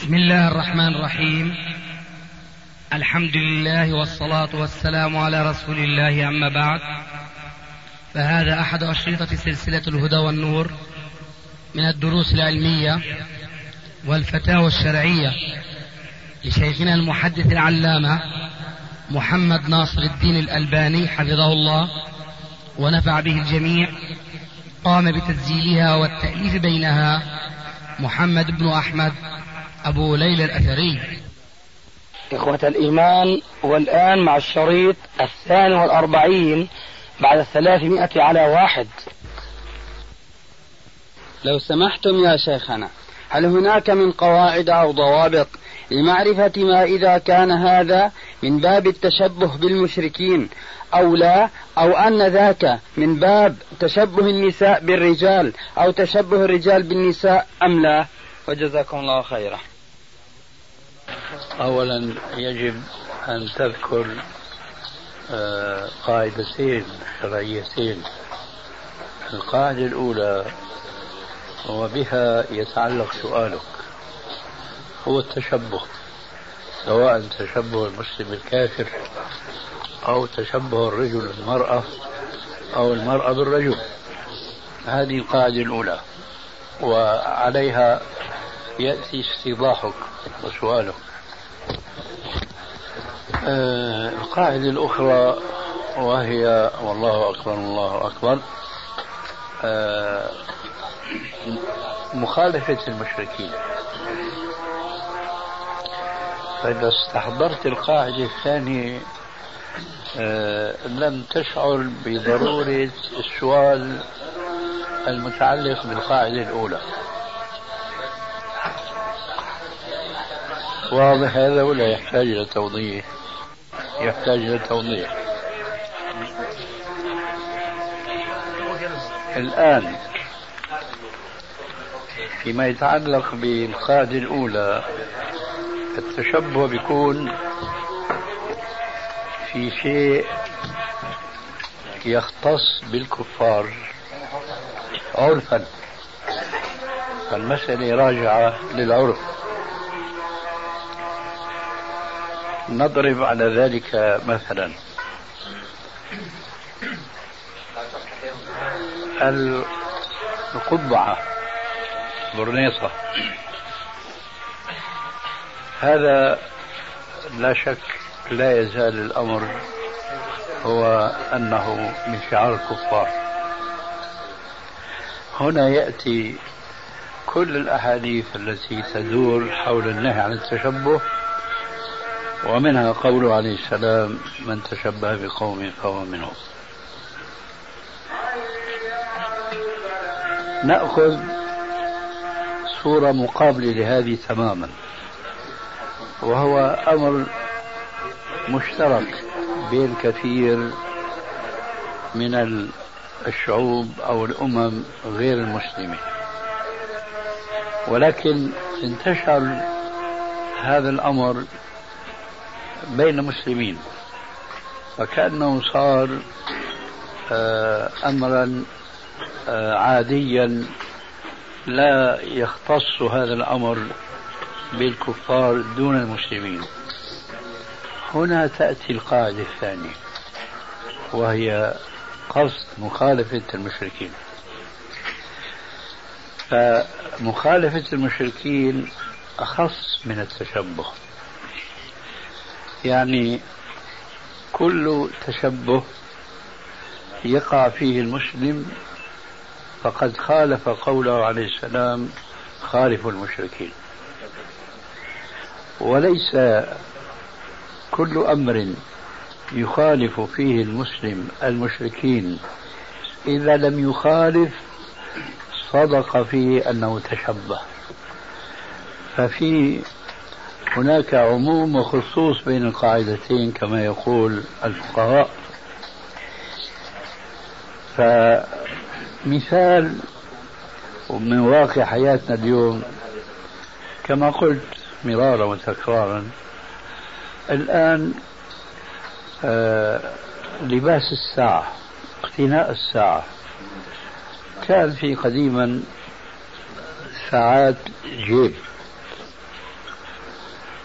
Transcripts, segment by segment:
بسم الله الرحمن الرحيم. الحمد لله والصلاة والسلام على رسول الله، أما بعد، فهذا أحد أشرطة سلسلة الهدى والنور من الدروس العلمية والفتاوى الشرعية لشيخنا المحدث العلامة محمد ناصر الدين الألباني حفظه الله ونفع به الجميع. قام بتسجيلها والتأليف بينها محمد بن أحمد أبو ليلى الأثري. إخوة الإيمان، والآن مع الشريط 42 بعد 300 على 1. لو سمحتم يا شيخنا، هل هناك من قواعد أو ضوابط لمعرفة ما إذا كان هذا من باب التشبه بالمشركين أو لا، أو أن ذاك من باب تشبه النساء بالرجال أو تشبه الرجال بالنساء أم لا؟ وجزاكم الله خيرا. أولا يجب أن تذكر قاعدتين شرعيتين. القاعدة الأولى وبها يتعلق سؤالك هو التشبه، سواء تشبه المسلم الكافر أو تشبه الرجل بالمرأة أو المرأة بالرجل. هذه القاعدة الأولى، وعليها يأتي استيضاحك وسؤالك. القاعدة الأخرى وهي والله أكبر الله أكبر، مخالفة المشركين. فإذا استحضرت القاعدة الثانية لم تشعر بضرورة السؤال المتعلق بالقاعدة الأولى. واضح هذا ولا يحتاج إلى توضيح؟ يحتاج إلى توضيح. الآن فيما يتعلق بالقاعدة الأولى، التشبه بيكون في شيء يختص بالكفار عرفا، فالمسألة راجعة للعرف. نضرب على ذلك مثلا القبعة، برنيطة، هذا لا شك لا يزال الأمر هو أنه من شعار الكفار. هنا يأتي كل الأحاديث التي تدور حول النهي عن التشبه، ومنها قوله عليه السلام: من تشبه بقوم فهو منهم. نأخذ صورة مقابلة لهذه تماما، وهو أمر مشترك بين كثير من الشعوب أو الأمم غير المسلمة، ولكن انتشر هذا الأمر بين المسلمين، فكأنه صار أمرا عاديا لا يختص هذا الأمر بالكفار دون المسلمين. هنا تأتي القاعدة الثانية، وهي قصد مخالفة المشركين. فمخالفة المشركين أخص من التشبه، يعني كل تشبه يقع فيه المسلم فقد خالف قوله عليه السلام: خالفوا المشركين. وليس كل أمر يخالف فيه المسلم المشركين إذا لم يخالف صدق فيه أنه تشبه. هناك عموم وخصوص بين القاعدتين كما يقول الفقهاء. فمثال من واقع حياتنا اليوم، كما قلت مرارا وتكرارا، الآن لباس الساعة، اقتناء الساعة، كان في قديما ساعات جيب،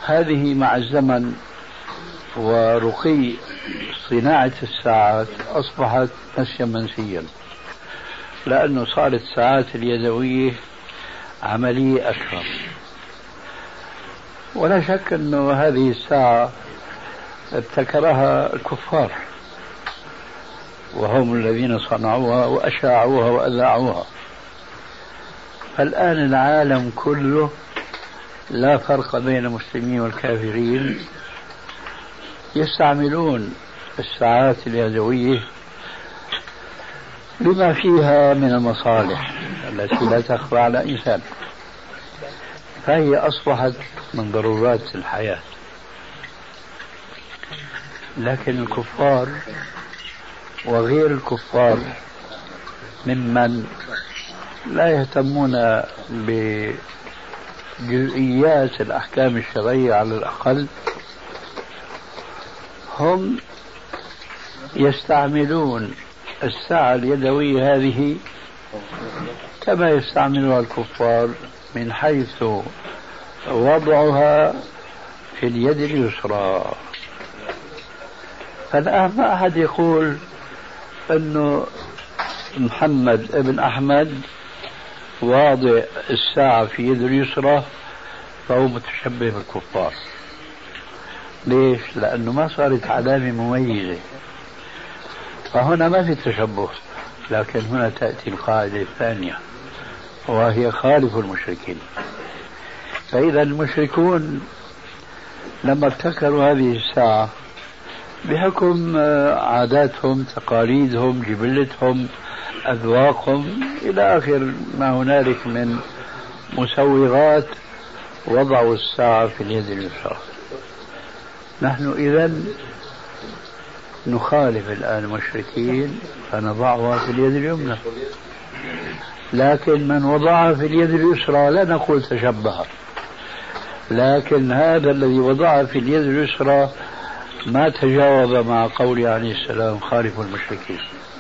هذه مع الزمن ورقي صناعة الساعات أصبحت نسيا منسيا، لأنه صارت الساعات اليدوية عملية أكثر. ولا شك أنه هذه الساعة ابتكرها الكفار، وهم الذين صنعوها وأشاعوها وأذاعوها. فالآن العالم كله لا فرق بين المسلمين والكافرين يستعملون الساعات اليدوية لما فيها من المصالح التي لا تخفى على إنسان، فهي أصبحت من ضرورات الحياة. لكن الكفار وغير الكفار ممن لا يهتمون بجزئيات الأحكام الشرعية على الأقل، هم يستعملون الساعة اليدوية هذه كما يستعملها الكفار، من حيث وضعها في اليد اليسرى. فالآن ما أحد يقول أنه محمد ابن أحمد واضع الساعة في يد اليسرى فهو متشبه بالكفار. ليش؟ لأنه ما صارت علامة مميزة، فهنا ما في تشبه. لكن هنا تأتي القاعدة الثانية وهي خالف المشركين. فإذا المشركون لما ابتكروا هذه الساعة بحكم عاداتهم، تقاليدهم، جبلتهم، أذواقهم إلى آخر ما هنالك من مسوغات، وضعوا الساعة في اليد اليسرى. نحن إذن نخالف الآن المشركين فنضعها في اليد اليمنى، لكن من وضعها في اليد اليسرى لا نقول تشبه، لكن هذا الذي وضعها في اليد اليسرى ما تجاوب مع قول عليه السلام خالف المشركين.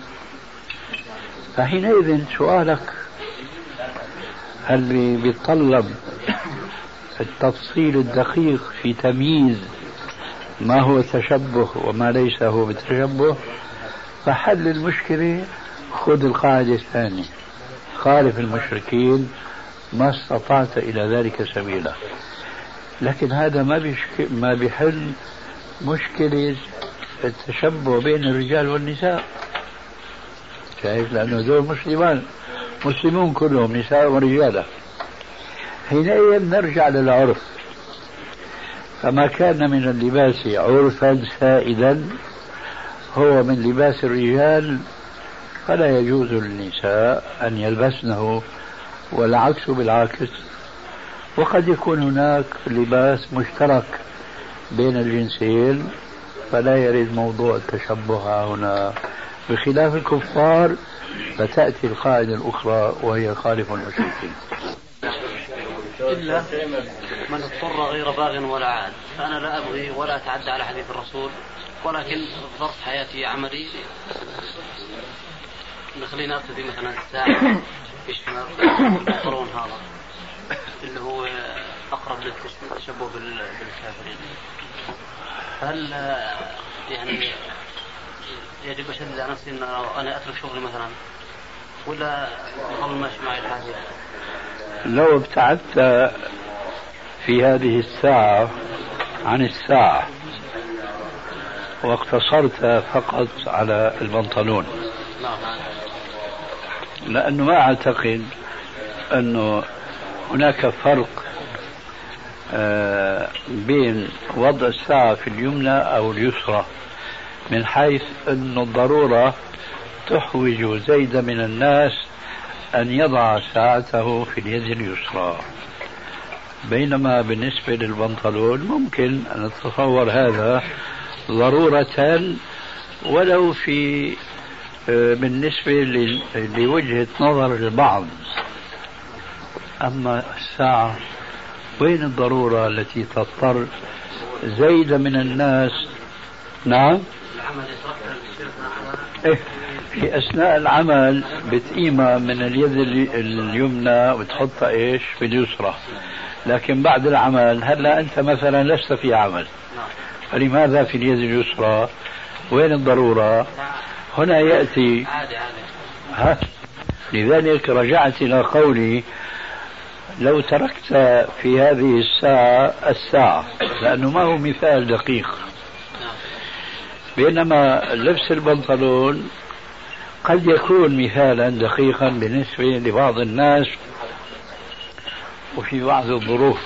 فحينئذ سؤالك هل بيتطلب التفصيل الدقيق في تمييز ما هو تشبه وما ليس هو بتشبه؟ فحل المشكلة خذ القاعدة الثانية: خالف المشركين ما استطعت إلى ذلك سبيلا. لكن هذا ما بيحل مشكلة التشبه بين الرجال والنساء. شايف؟ لأنه دول مسلمون كلهم نساء ورجال. حينئذ نرجع للعرف، فما كان من اللباس عرفا سائدا هو من لباس الرجال، فلا يجوز للنساء أن يلبسنه، والعكس بالعكس. وقد يكون هناك لباس مشترك بين الجنسين، فلا يرد موضوع التشبه هنا، بخلاف الكفار فتأتي القاعدة الأخرى وهي خالف المشركين. إلا من اضطر غير باغ ولا عاد. فأنا لا أبغي ولا أتعدى على حديث الرسول، ولكن ظرف حياتي عملي خلينا أبتدي مثلا الساعة يشمل القرون هذا اللي هو أقرب للتشبه بالكافرين. هل يعني يجب أشدد على نفسي أن أنا أترك شغلي مثلا، ولا أظل ماشي معي الحاجة؟ لو ابتعدت في هذه الساعة عن الساعة واقتصرت فقط على البنطلون، لأنه ما أعتقد أنه هناك فرق بين وضع الساعة في اليمنى أو اليسرى، من حيث أن الضرورة تحوج زيد من الناس أن يضع ساعته في اليد اليسرى، بينما بالنسبة للبنطلون ممكن أن نتصور هذا ضرورة ولو في بالنسبة لوجهة نظر البعض. أما الساعة وين الضرورة التي تضطر زيد من الناس؟ نعم، في أثناء العمل بتقيمها من اليد اليمنى وتحطها إيش في اليسرى، لكن بعد العمل هلا أنت مثلا لست في عمل، فلماذا في اليد اليسرى؟ وين الضرورة؟ هنا يأتي لذلك رجعت إلى قولي لو تركت في هذه الساعة لأنه ما هو مثال دقيق، بينما لبس البنطلون قد يكون مثالا دقيقا بالنسبة لبعض الناس وفي بعض الظروف.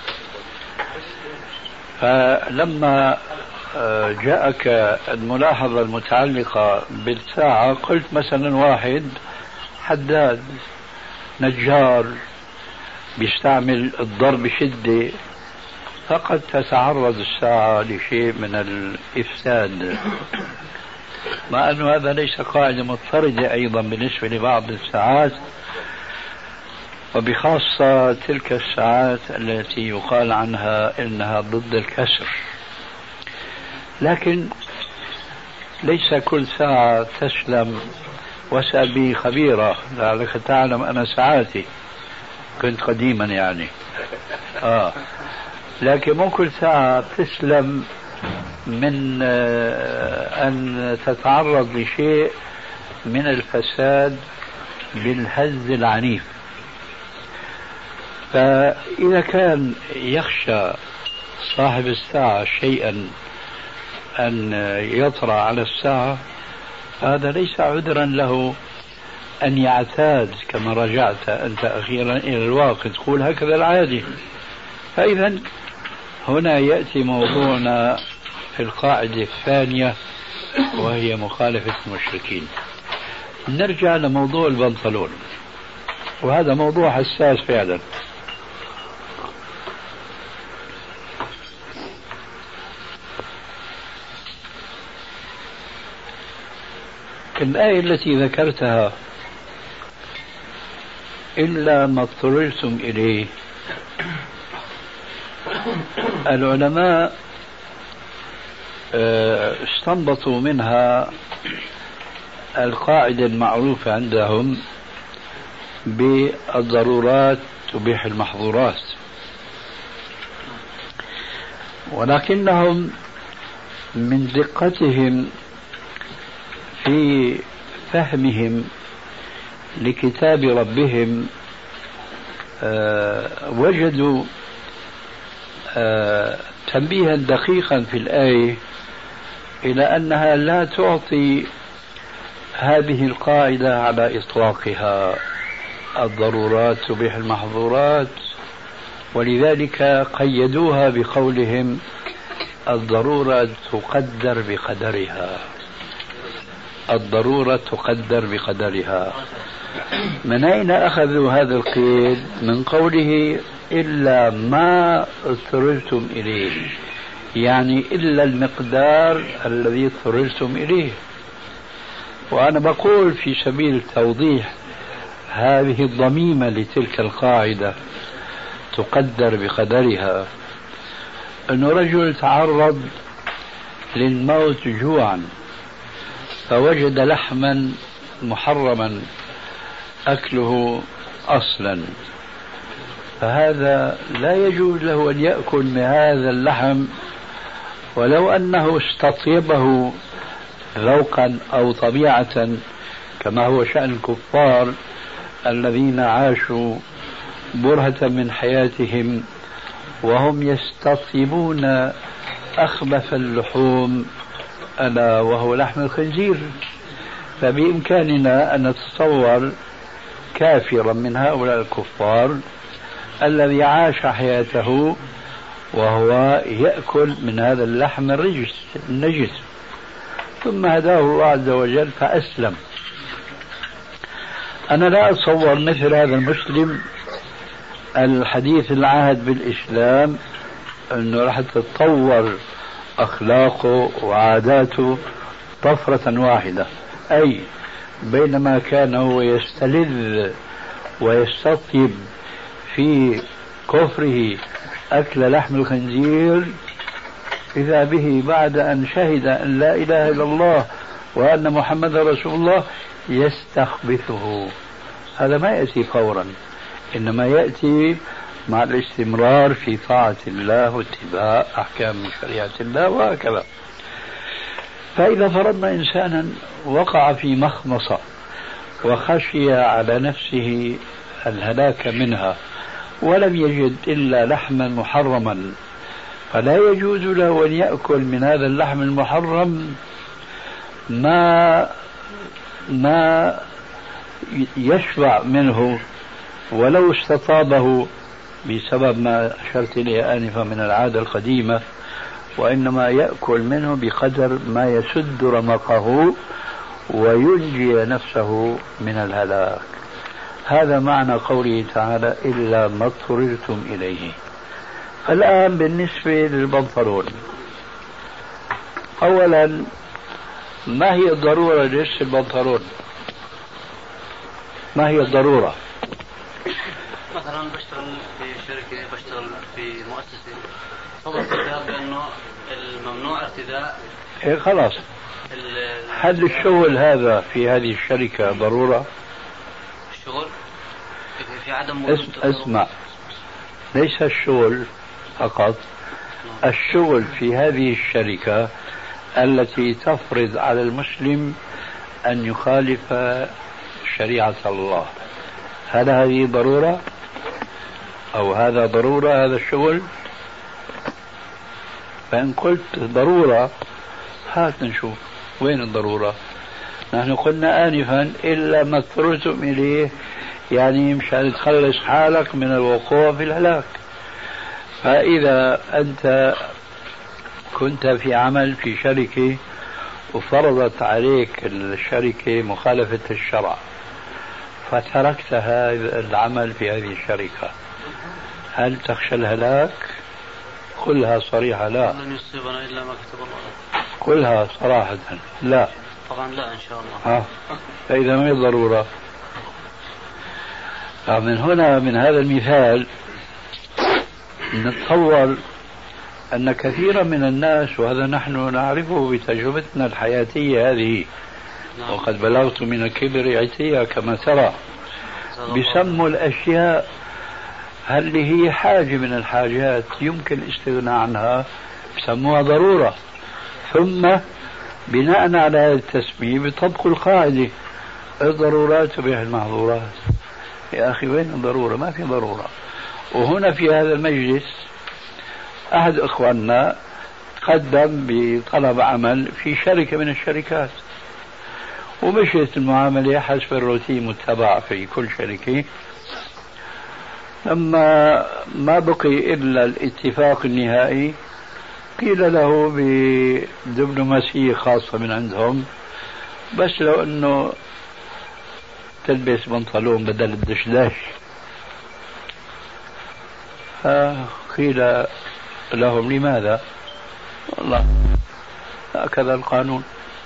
فلما جاءك الملاحظة المتعلقة بالساعة قلت مثلا واحد حداد نجار بيستعمل الضرب بشدة فقد تتعرض الساعة لشيء من الإفساد، مع أن هذا ليس قاعدة مضطردة أيضا بالنسبة لبعض الساعات، وبخاصة تلك الساعات التي يقال عنها إنها ضد الكسر. لكن ليس كل ساعة تسلم، واسأل بي خبيرة لعلك تعلم أنا ساعاتي كنت قديما يعني لكن مو كل ساعة تسلم من أن تتعرض لشيء من الفساد بالهز العنيف. فإذا كان يخشى صاحب الساعة شيئا أن يطرأ على الساعة هذا ليس عذرا له أن يعتاد كما رجعت أنت أخيرا إلى الواقع تقول هكذا العادي. فإذا هنا يأتي موضوعنا في القاعدة الثانية وهي مخالفة المشركين. نرجع لموضوع البنطلون، وهذا موضوع حساس فعلا. الآية التي ذكرتها إلا ما اضطررتم إليه، العلماء استنبطوا منها القاعدة المعروفة عندهم بالضرورات تبيح المحظورات، ولكنهم من دقتهم في فهمهم لكتاب ربهم وجدوا تنبيها دقيقا في الآية إلى أنها لا تعطي هذه القاعدة على إطلاقها، الضرورات تبيح المحظورات، ولذلك قيدوها بقولهم الضرورة تقدر بقدرها. الضرورة تقدر بقدرها. من أين أخذوا هذا القيد؟ من قوله إلا ما اضطررتم إليه، يعني إلا المقدار الذي اضطررتم إليه. وأنا بقول في سبيل التوضيح هذه الضميمة لتلك القاعدة تقدر بقدرها، أنه رجل تعرض للموت جوعا فوجد لحما محرما أكله أصلا، فهذا لا يجوز له أن يأكل من هذا اللحم ولو أنه استطيبه ذوقا أو طبيعة، كما هو شأن الكفار الذين عاشوا برهة من حياتهم وهم يستطيبون أخبث اللحوم ألا وهو لحم الخنزير. فبإمكاننا أن نتصور كافرا من هؤلاء الكفار الذي عاش حياته وهو يأكل من هذا اللحم النجس، ثم هداه الله عز وجل فأسلم. أنا لا أتصور مثل هذا المسلم الحديث العهد بالإسلام أنه راح تتطور أخلاقه وعاداته طفرة واحدة، أي بينما كان هو يستلذ ويستطيب في كفره أكل لحم الخنزير، إذا به بعد أن شهد أن لا إله إلا الله وأن محمد رسول الله يستخبثه. هذا ما يأتي فورا، إنما يأتي مع الاستمرار في طاعة الله واتباع أحكام شريعة الله وهكذا. فإذا فرضنا إنسانا وقع في مخمصة وخشي على نفسه الهلاك منها ولم يجد إلا لحما محرما، فلا يجوز له أن يأكل من هذا اللحم المحرم ما يشبع منه ولو استطابه بسبب ما أشرت إليه آنفا من العادة القديمة، وإنما يأكل منه بقدر ما يسد رمقه وينجي نفسه من الهلاك. هذا معنى قوله تعالى إلا ما اضطررتم إليه. الآن بالنسبة للبنطلون، أولا ما هي الضرورة للبس البنطلون؟ ما هي الضرورة؟ مثلا بشتغل في شركة، بشتغل في مؤسسة، فضل الكتاب بأنه الممنوع ارتداء. إيه خلاص. هل الشغل هذا في هذه الشركة ضرورة؟ الشغل في عدم اسمع، ليس الشغل فقط، الشغل في هذه الشركة التي تفرض على المسلم أن يخالف شريعة الله، هل هذه ضرورة أو هذا ضرورة هذا الشغل؟ فإن قلت ضرورة هات نشوف وين الضرورة. نحن قلنا آنفا إلا ما اضطررتم إليه، يعني مشان تخلص حالك من الوقوع في الهلاك. فإذا أنت كنت في عمل في شركة وفرضت عليك الشركة مخالفة الشرع فتركت هذا العمل في هذه الشركة، هل تخشى الهلاك؟ قلها صريحة لا. لن يصيبنا إلا ما كتب الله. قلها صراحة لا. طبعا لا إن شاء الله. فإذا ما هي ضرورة. من هنا من هذا المثال نتصور أن كثيرا من الناس، وهذا نحن نعرفه بتجربتنا الحياتية هذه، وقد بلغت من الكبر عتيا كما ترى، بسموا الأشياء اللي هي حاجة من الحاجات يمكن الاستغناء عنها بسموها ضرورة، ثم بناء على هذا التسمية بطبق القاعدة الضرورات تبيح المحظورات. يا أخي وين الضرورة؟ ما في ضرورة. وهنا في هذا المجلس أحد إخواننا قدم بطلب عمل في شركة من الشركات، ومشيت المعاملة حسب الروتين متبع في كل شركة. لما ما بقي إلا الاتفاق النهائي قيل له بدبلوماسية خاصة من عندهم بس لو أنه تلبس بنطلون بدل الدشداش. قيل لهم لماذا؟ والله هكذا القانون.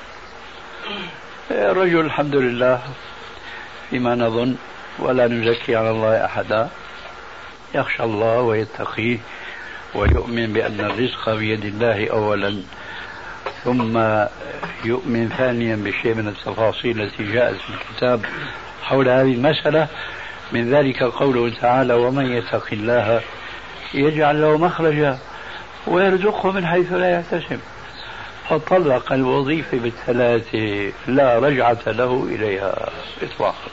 الرجل الحمد لله فيما نظن ولا نزكي على الله أحدا يخشى الله ويتقيه ويؤمن بأن الرزق بيد الله أولا، ثم يؤمن ثانيا بشيء من التفاصيل التي جاءت في الكتاب حول هذه المسألة، من ذلك قوله تعالى ومن يتق الله يجعل له مخرجا ويرزقه من حيث لا يحتسب. فطلق الوظيفة بالثلاثة لا رجعة له إليها إطلاقا،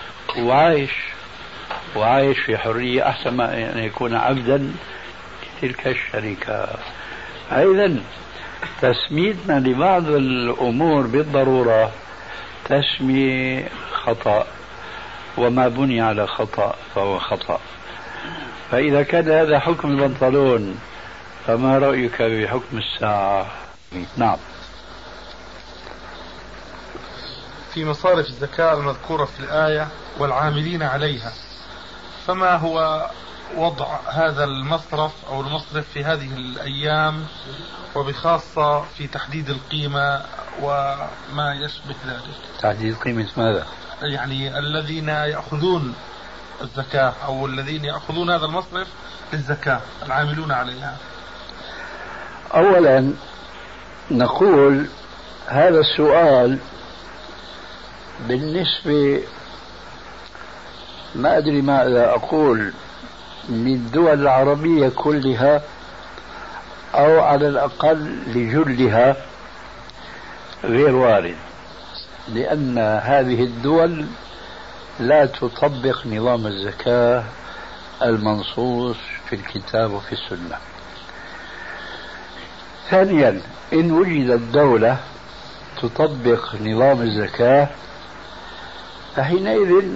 وعايش في حرية أحسن ما أن يكون عبدا تلك الشركة. أيضا تسميتنا لبعض الأمور بالضرورة تسمية خطأ، وما بني على خطأ فهو خطأ. فإذا كان هذا حكم البنطلون فما رأيك بحكم الساعة؟ نعم. في مصارف الزكاة المذكورة في الآية والعاملين عليها، فما هو وضع هذا المصرف أو المصرف في هذه الأيام، وبخاصة في تحديد القيمة وما يشبه ذلك؟ تحديد قيمة ماذا؟ يعني الذين يأخذون الزكاة أو الذين يأخذون هذا المصرف للزكاة العاملون عليها. أولا نقول هذا السؤال بالنسبة ما أدري ماذا أقول للدول العربية كلها أو على الأقل لجلها غير وارد، لأن هذه الدول لا تطبق نظام الزكاة المنصوص في الكتاب وفي السنة. ثانيا، إن وجدت دولة تطبق نظام الزكاة فحينئذ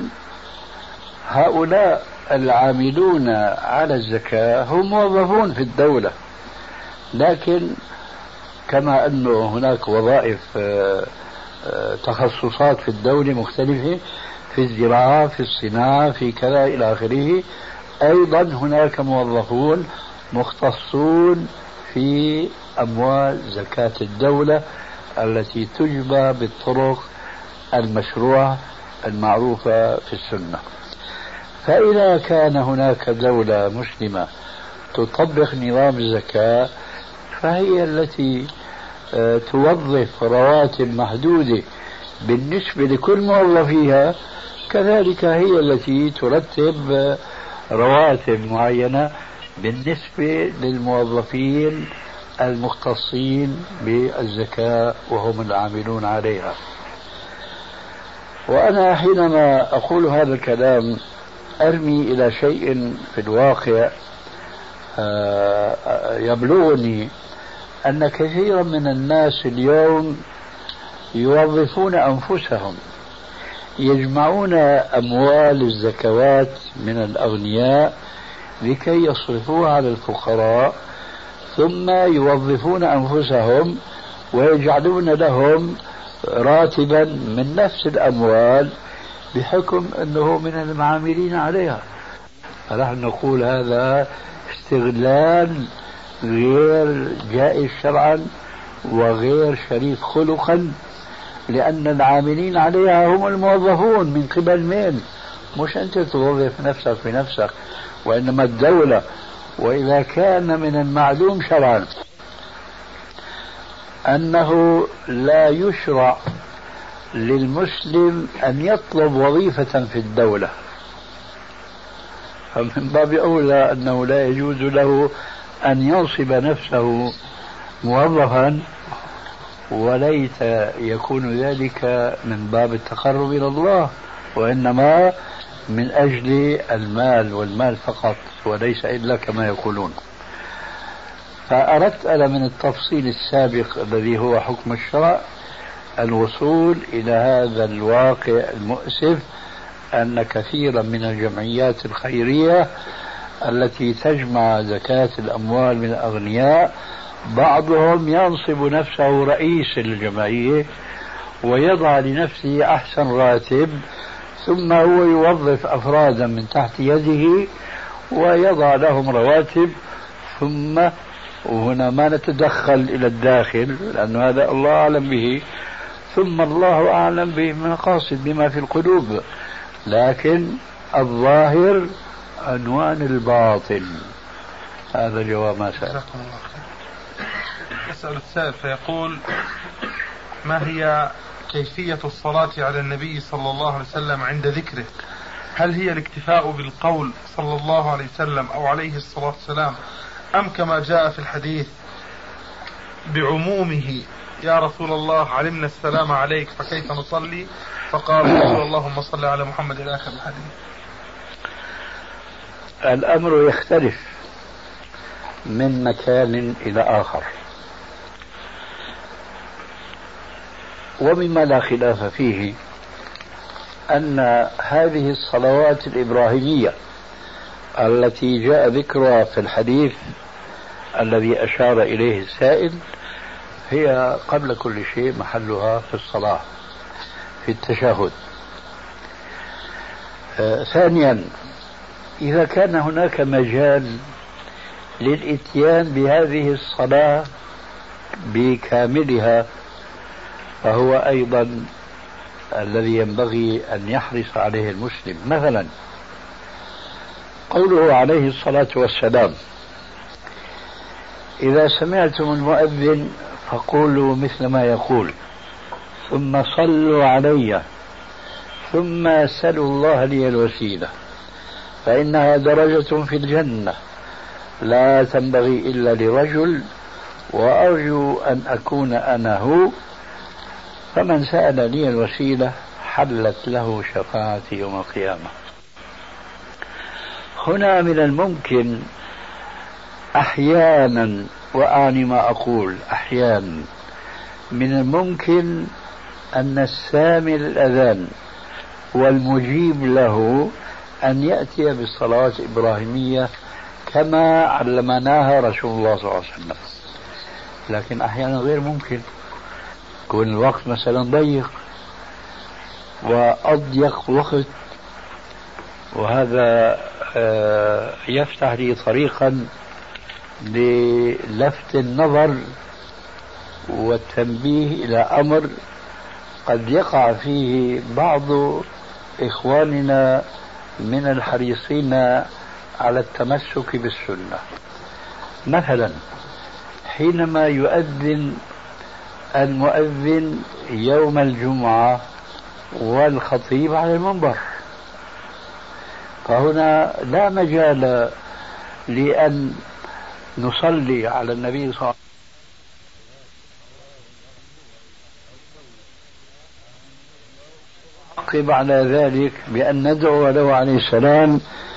هؤلاء العاملون على الزكاة هم موظفون في الدولة، لكن كما أنه هناك وظائف تخصصات في الدولة مختلفة، في الزراعة، في الصناعة، في كذا إلى آخره، أيضا هناك موظفون مختصون في أموال زكاة الدولة التي تجبى بالطرق المشروعة المعروفة في السنة. فإذا كان هناك دولة مسلمة تطبق نظام الزكاة فهي التي توظف رواتب محدودة بالنسبة لكل موظفيها، كذلك هي التي ترتب رواتب معينة بالنسبة للموظفين المختصين بالزكاة وهم العاملون عليها. وأنا حينما أقول هذا الكلام أرمي إلى شيء في الواقع يبلغني أن كثيرا من الناس اليوم يوظفون أنفسهم، يجمعون أموال الزكوات من الأغنياء لكي يصرفوها على الفقراء، ثم يوظفون أنفسهم ويجعلون لهم راتبا من نفس الأموال بحكم أنه من المعاملين عليها. فنحن نقول هذا استغلال غير جائز شرعا وغير شريف خلقا، لأن العاملين عليها هم الموظفون من قبل من؟ مش أنت توظف نفسك بنفسك، وإنما الدولة. وإذا كان من المعلوم شرعا أنه لا يشرع للمسلم أن يطلب وظيفة في الدولة، فمن باب أولى أنه لا يجوز له أن ينصب نفسه موظفا، وليس يكون ذلك من باب التقرب إلى الله، وإنما من أجل المال والمال فقط وليس إلا كما يقولون. فأردت أنا من التفصيل السابق الذي هو حكم الشرع الوصول إلى هذا الواقع المؤسف، أن كثيرا من الجمعيات الخيرية التي تجمع زكاة الأموال من الأغنياء بعضهم ينصب نفسه رئيس الجمعية ويضع لنفسه أحسن راتب، ثم هو يوظف أفرادا من تحت يده ويضع لهم رواتب، ثم وهنا ما نتدخل إلى الداخل لأن هذا الله أعلم به، ثم الله أعلم بالمقاصد بما في القلوب، لكن الظاهر عنوان الباطل. هذا جواب ما سأل. يسأل السائل فيقول: ما هي كيفية الصلاة على النبي صلى الله عليه وسلم عند ذكره؟ هل هي الاكتفاء بالقول صلى الله عليه وسلم أو عليه الصلاة والسلام، أم كما جاء في الحديث بعمومه: يا رسول الله علمنا السلام عليك فكيف نصلي؟ فقال رسول اللهم صل على محمد إلى آخر الحديث. الأمر يختلف من مكان إلى آخر، ومما لا خلاف فيه أن هذه الصلوات الإبراهيمية التي جاء ذكرها في الحديث الذي أشار إليه السائل هي قبل كل شيء محلها في الصلاة في التشهد. ثانيا، إذا كان هناك مجال للإتيان بهذه الصلاة بكاملها فهو أيضا الذي ينبغي أن يحرص عليه المسلم. مثلا قوله عليه الصلاة والسلام: إذا سمعتم المؤذن فقولوا مثل ما يقول ثم صلوا علي ثم سلوا الله لي الوسيلة. فإنها درجة في الجنة لا تنبغي إلا لرجل، وأرجو أن أكون أنا هو، فمن سأل لي الوسيلة حلت له شفاعتي يوم القيامة. هنا من الممكن أحيانا، وأعني ما أقول أحيانا، من الممكن أن السامع الأذان والمجيب له أن يأتي بالصلاة الإبراهيمية كما علمناها رسول الله صلى الله عليه وسلم، لكن أحيانا غير ممكن، يكون الوقت مثلا ضيق وأضيق وقت، وهذا يفتح لي طريقا للفت النظر والتنبيه إلى أمر قد يقع فيه بعض إخواننا من الحريصين على التمسك بالسنة. مثلا حينما يؤذن المؤذن يوم الجمعة والخطيب على المنبر، فهنا لا مجال لأن نصلي على النبي صلى الله عليه وسلم عقب على ذلك بأن ندعو له عليه السلام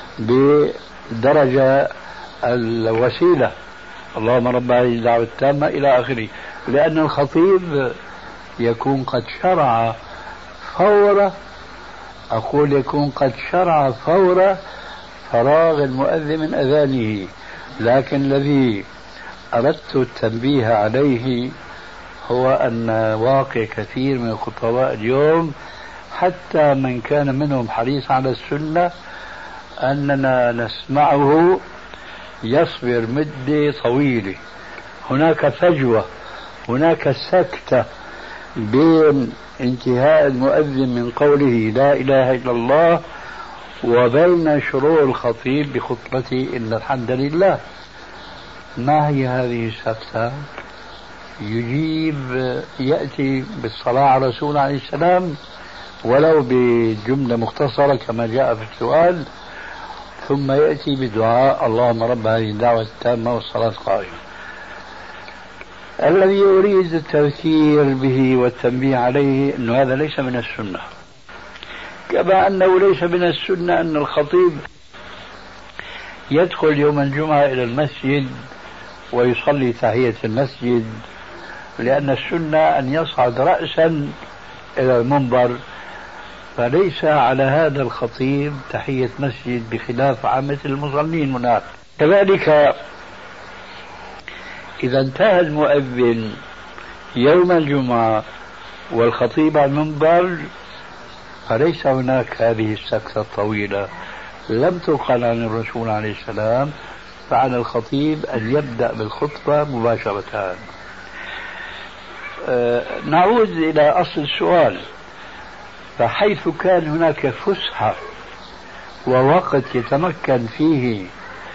بدرجة الوسيلة، اللهم رب هذه الدعوة التامة إلى آخره، لأن الخطيب يكون قد شرع فور، أقول يكون قد شرع فور فراغ المؤذن من أذانه. لكن الذي أردت التنبيه عليه هو أن واقع كثير من الخطباء اليوم، حتى من كان منهم حريص على السنة، أننا نسمعه يصبر مدة طويلة، هناك فجوة، هناك سكتة بين انتهاء المؤذن من قوله لا إله إلا الله وبين شروع الخطيب بخطبته إن الحمد لله. ما هي هذه السكتة؟ يجيب، يأتي بالصلاة على رسول عليه السلام ولو بجملة مختصرة كما جاء في السؤال، ثم يأتي بدعاء اللهم رب هذه الدعوة التامة والصلاة القائمة. الذي يريد التذكير به والتنبيه عليه أن هذا ليس من السنة، كما أنه ليس من السنة أن الخطيب يدخل يوم الجمعة إلى المسجد ويصلي تحية المسجد، لأن السنة أن يصعد رأسا إلى المنبر، فليس على هذا الخطيب تحية مسجد بخلاف عامة المصلين هناك. كذلك إذا انتهى المؤذن يوم الجمعة والخطيب على المنبر فليس هناك هذه السكتة الطويلة، لم تقل عن الرسول عليه السلام، فعلى الخطيب أن يبدأ بالخطبة مباشرة. نعود إلى أصل السؤال، فحيث كان هناك فسحة ووقت يتمكن فيه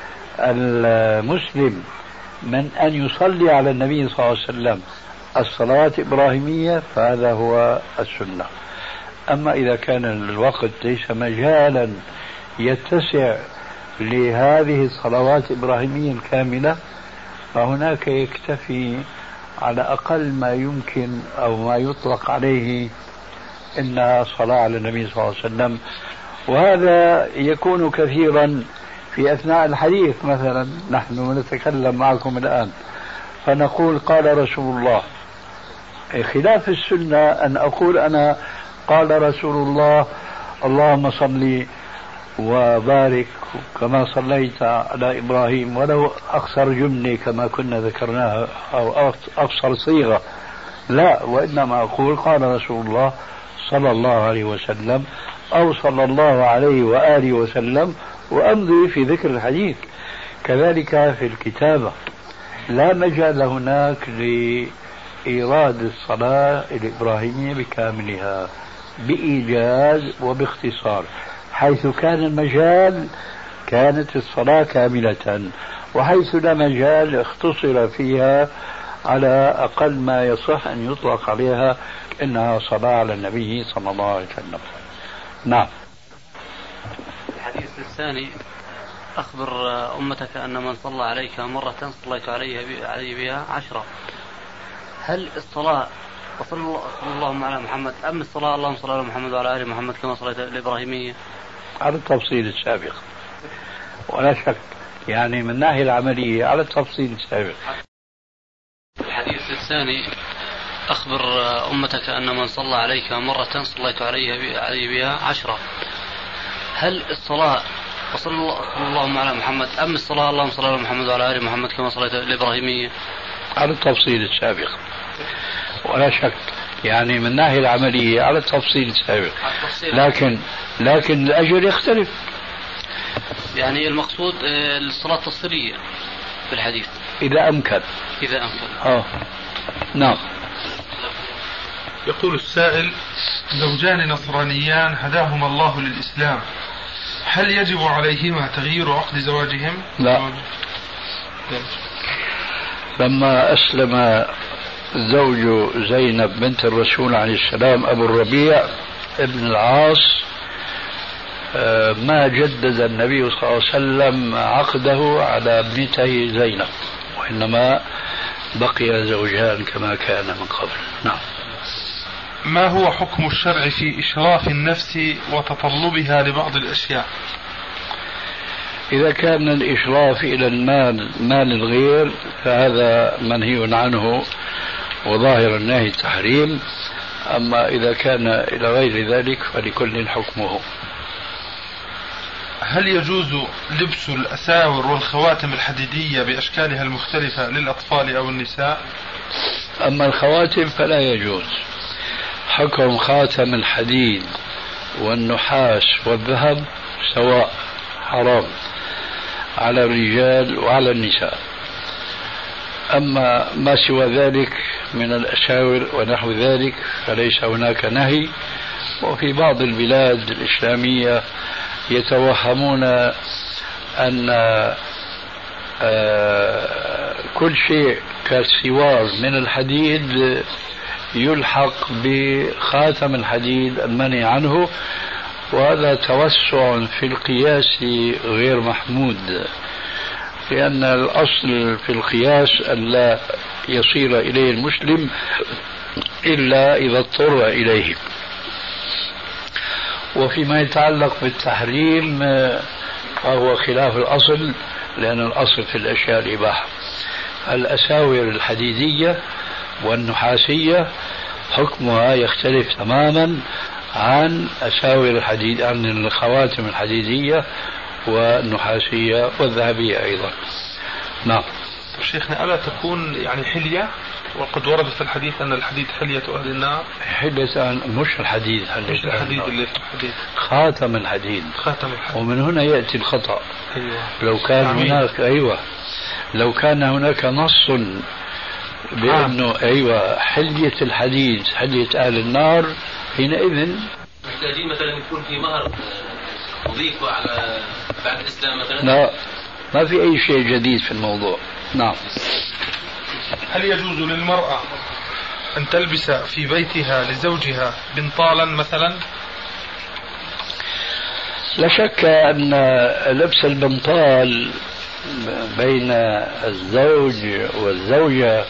المسلم من أن يصلي على النبي صلى الله عليه وسلم الصلاة الإبراهيمية فهذا هو السنة. أما إذا كان الوقت ليس مجالا يتسع لهذه الصلوات الإبراهيمية الكاملة، فهناك يكتفي على أقل ما يمكن أو ما يطلق عليه إنها صلاة على النبي صلى الله عليه وسلم. وهذا يكون كثيرا في أثناء الحديث، مثلا نحن نتكلم معكم الآن فنقول قال رسول الله، خلاف السنة أن أقول أنا قال رسول الله اللهم صل وبارك كما صليت على إبراهيم، ولو أقصر جملة كما كنا ذكرناها أو أقصر صيغة، لا، وإنما أقول قال رسول الله صلى الله عليه وسلم أو صلى الله عليه وآله وسلم، وأمضي في ذكر الحديث. كذلك في الكتابة لا مجال هناك لإيراد الصلاة الإبراهيمية بكاملها بإيجاز وباختصار، حيث كان المجال كانت الصلاة كاملة، وحيث لا مجال اختصر فيها على أقل ما يصح أن يطلق عليها إنها صلاة على النبي صلى الله عليه وسلم. نعم. الحديث الثاني أخبر أمتك أن من صلى عليك مرة صليت عليه بها 10. هل الصلاة وصلى اللهم على محمد أم الصلاة اللهم صل على محمد وعلى آل محمد كما صليت الإبراهيمية؟ على التفصيل السابق ولا شك، يعني من الناحية العملية على التفصيل السابق. الحديث الثاني أخبر أمتك أن من صلى عليك مرة صليت عليه بها 10. هل الصلاة وصلى اللهم على محمد أم الصلاة اللهم صل على محمد وعلى آل محمد كما صليت الإبراهيمية؟ على التفصيل السابق ولا شك، يعني من الناحية العملية على التفصيل السابق، لكن الأجر يختلف. يعني المقصود الصلاة التفصيلية في الحديث إذا أمكن. نعم. يقول السائل: زوجان نصرانيان هداهما الله للإسلام، هل يجب عليهما تغيير عقد زواجهم؟ لا. لما أسلم زوج زينب بنت الرسول عليه السلام أبو الربيع ابن العاص ما جدد النبي صلى الله عليه وسلم عقده على ابنته زينب، وإنما بقي زوجان كما كان من قبل. نعم. ما هو حكم الشرع في إشراف النفس وتطلبها لبعض الأشياء؟ إذا كان الإشراف إلى مال الغير فهذا منهي عنه وظاهر النهي التحريم، أما إذا كان إلى غير ذلك فلكل حكمه. هل يجوز لبس الأساور والخواتم الحديدية بأشكالها المختلفة للأطفال أو النساء؟ أما الخواتم فلا يجوز. حكم خاتم الحديد والنحاس والذهب سواء، حرام على الرجال وعلى النساء. أما ما سوى ذلك من الأساور ونحو ذلك فليس هناك نهي. وفي بعض البلاد الإسلامية يتوهمون أن كل شيء كالسوار من الحديد يلحق بخاتم الحديد المنهي عنه، وهذا توسع في القياس غير محمود، لأن الأصل في القياس أن لا يصير إليه المسلم إلا إذا اضطر إليه. وفيما يتعلق بالتحريم فهو خلاف الأصل، لأن الأصل في الأشياء الإباحة. الأساور الحديدية والنحاسية حكمها يختلف تماما عن أساور الحديد، عن الخواتم الحديدية والنحاسية والذهبية أيضا. نعم. شيخنا، ألا تكون يعني حلية؟ وقد ورد في الحديث أن الحديد حلية أهل النار. حلية مش الحديد، مش الحديد اللي في الحديد، خاتم الحديد. خاتم الحديد. ومن هنا يأتي الخطأ. أيوة. لو كان هناك لو كان هناك نص بأنه حلية الحديد حلية أهل النار، حينئذ محتاجين مثلا يكون في مهر نضيفه على بعد الإسلام مثلا. لا، ما في أي شيء جديد في الموضوع. نعم. هل يجوز للمرأة أن تلبس في بيتها لزوجها بنطالا مثلا؟ لا شك أن لبس البنطال بين الزوج والزوجة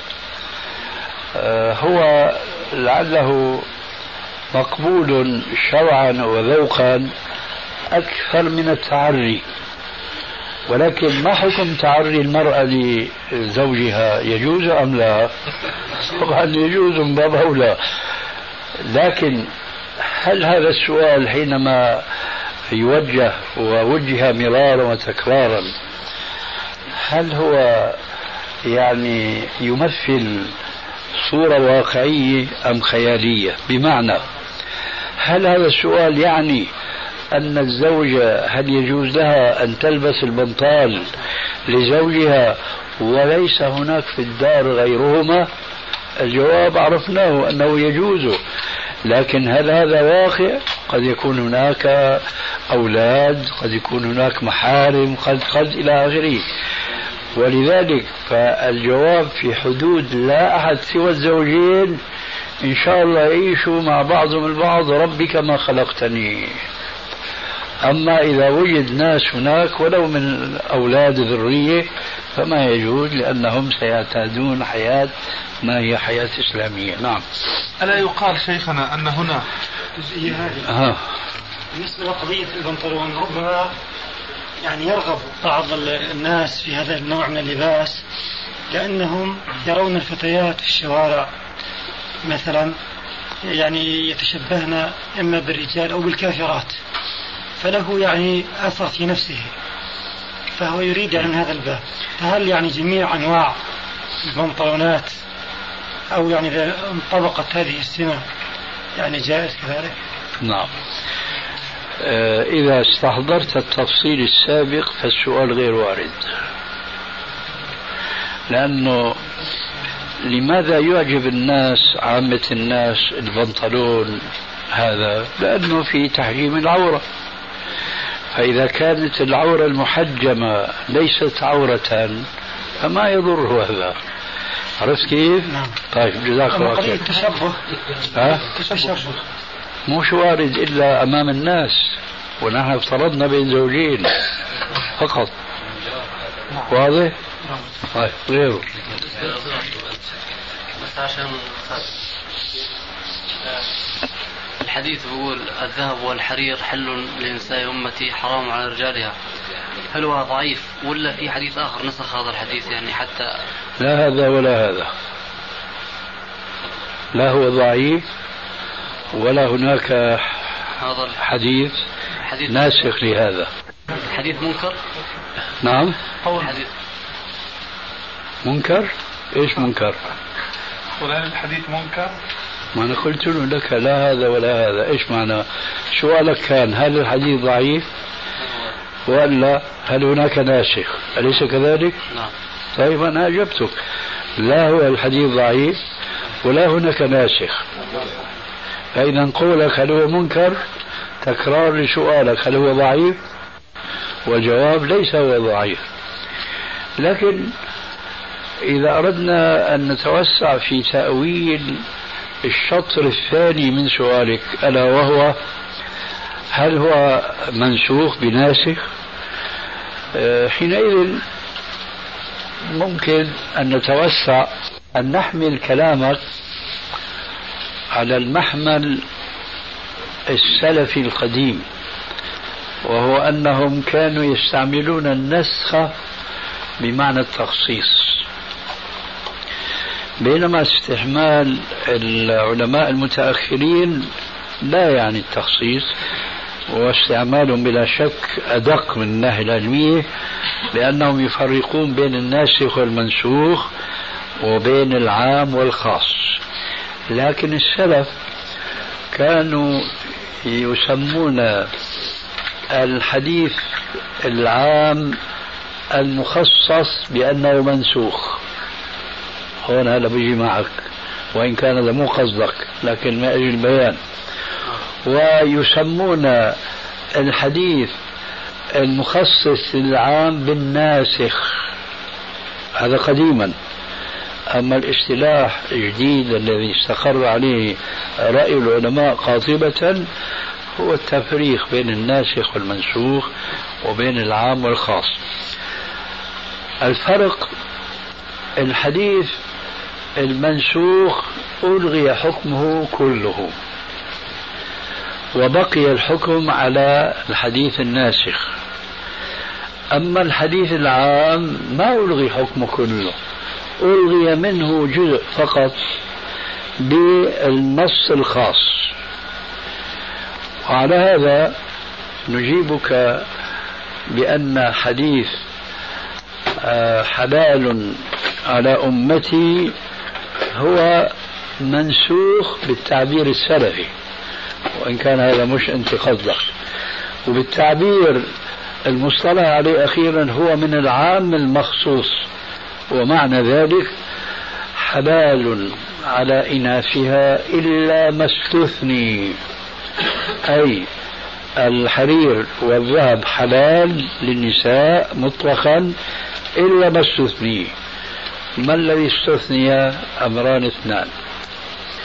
هو لعله مقبول شرعا وذوقا أكثر من التعري. ولكن ما حكم تعري المرأة لزوجها؟ يجوز أم لا؟ طبعا يجوز من باب أولى. لكن هل هذا السؤال حينما يوجه ووجه مرارا وتكرارا هل هو يعني يمثل صورة واقعية أم خيالية؟ بمعنى هل هذا السؤال يعني أن الزوجة هل يجوز لها أن تلبس البنطال لزوجها وليس هناك في الدار غيرهما؟ الجواب عرفناه أنه يجوز، لكن هل هذا واقع؟ قد يكون هناك أولاد، قد يكون هناك محارم، قد إلى آخره. ولذلك فالجواب في حدود لا أحد سوى الزوجين إن شاء الله يعيشوا مع بعضهم البعض ربي كما خلقتني. أما إذا وجد ناس هناك ولو من أولاد ذرية فما يجوز، لأنهم سيعتادون حياة ما هي حياة إسلامية. نعم. ألا يقال شيخنا أن هنا جزئية هذه بالنسبة لقضية البنطلون، ربما يعني يرغب بعض الناس في هذا النوع من اللباس لأنهم يرون الفتيات في الشوارع مثلا يعني يتشبهن إما بالرجال أو بالكافرات، فله يعني أثر في نفسه، فهو يريد عن هذا الباب. فهل يعني جميع أنواع البنطلونات أو يعني إذا انطبقت هذه السنة يعني جائز كذلك؟ نعم. إذا استحضرت التفصيل السابق فالسؤال غير وارد، لأنه لماذا يعجب الناس عامة الناس البنطلون هذا؟ لأنه في تحجيم العورة، فإذا كانت العورة المحجمة ليست عورة فما يضر هذا. عرفت كيف؟ نعم. طيب جزاك الله خير. التشبه التشبه مش وارد إلا أمام الناس، ونحن افترضنا بين زوجين فقط. واضح؟ طيب غيره. بس عشان الحديث بيقول الذهب والحرير حل لنساء أمتي حرام على رجالها، هل هو ضعيف ولا في حديث آخر نسخ هذا الحديث يعني حتى؟ لا هذا ولا هذا، لا هو ضعيف ولا هناك هذا حديث ناسخ لهذا. حديث منكر. نعم. قول حديث منكر. ايش منكر؟ فلان الحديث منكر. ما أنا قلت له لك لا هذا ولا هذا. ايش معنى سؤالك؟ كان هل الحديث ضعيف ولا هل هناك ناسخ؟ أليس كذلك؟ نعم. طيب أنا أجبتك، لا هو الحديث ضعيف ولا هناك ناسخ. فإذا قولك هل هو منكر تكرار لسؤالك هل هو ضعيف، والجواب ليس هو ضعيف. لكن إذا أردنا أن نتوسع في تأويل الشطر الثاني من سؤالك ألا وهو هل هو منسوخ بناسخ، حينئذ ممكن أن نتوسع أن نحمل كلامك على المحمل السلفي القديم، وهو أنهم كانوا يستعملون النسخ بمعنى التخصيص، بينما استعمال العلماء المتأخرين لا يعني التخصيص، واستعمالهم بلا شك أدق من الناحية العلمية، لأنهم يفرقون بين الناسخ والمنسوخ وبين العام والخاص. لكن السلف كانوا يسمون الحديث العام المخصص بأنه منسوخ. هون هذا بيجي معك وإن كان هذا مو قصدك، لكن ما أجل البيان. ويسمون الحديث المخصص العام بالناسخ، هذا قديما. أما الاصطلاح الجديد الذي استقر عليه رأي العلماء قاطبة هو التفريق بين الناسخ والمنسوخ وبين العام والخاص. الفرق الحديث المنسوخ ألغي حكمه كله وبقي الحكم على الحديث الناسخ. أما الحديث العام ما ألغي حكمه كله، ألغي منه جزء فقط بالنص الخاص. وعلى هذا نجيبك بأن حديث حلال على أمتي هو منسوخ بالتعبير السلفي، وإن كان هذا مش أنت قصدك، وبالتعبير المصطلح عليه أخيرا هو من العام المخصوص. ومعنى ذلك حلال على إناثها إلا ما استثني، أي الحرير والذهب حلال للنساء مطلقا إلا ما استثني. ما الذي استثني؟ أمران اثنان،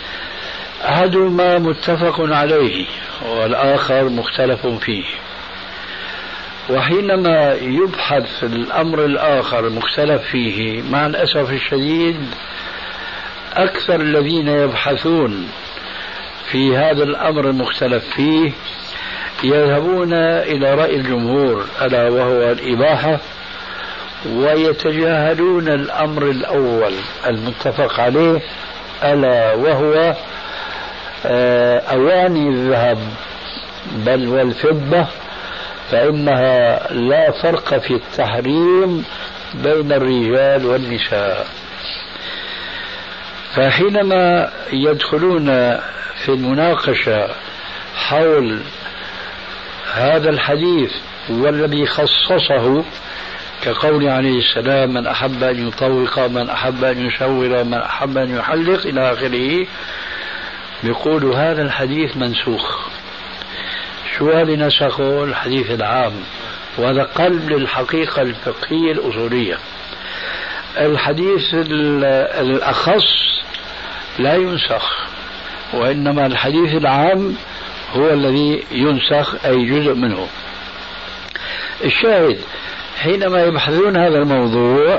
أحدهما متفق عليه والآخر مختلف فيه. وحينما يبحث الأمر الآخر المختلف فيه مع الأسف الشديد أكثر الذين يبحثون في هذا الأمر المختلف فيه يذهبون إلى رأي الجمهور ألا وهو الإباحة، ويتجاهلون الأمر الأول المتفق عليه ألا وهو أواني الذهب بل والفضة، فإنها لا فرق في التحريم بين الرجال والنساء. فحينما يدخلون في المناقشة حول هذا الحديث والذي خصصه كقول عليه السلام من أحب أن يطوق من أحب أن يشور من أحب أن يحلق إلى آخره، يقول هذا الحديث منسوخ. شو هذا نسخه؟ الحديث العام، وهذا قلب للحقيقة الفقهية الأصولية. الحديث الأخص لا ينسخ، وإنما الحديث العام هو الذي ينسخ أي جزء منه. الشاهد حينما يبحثون هذا الموضوع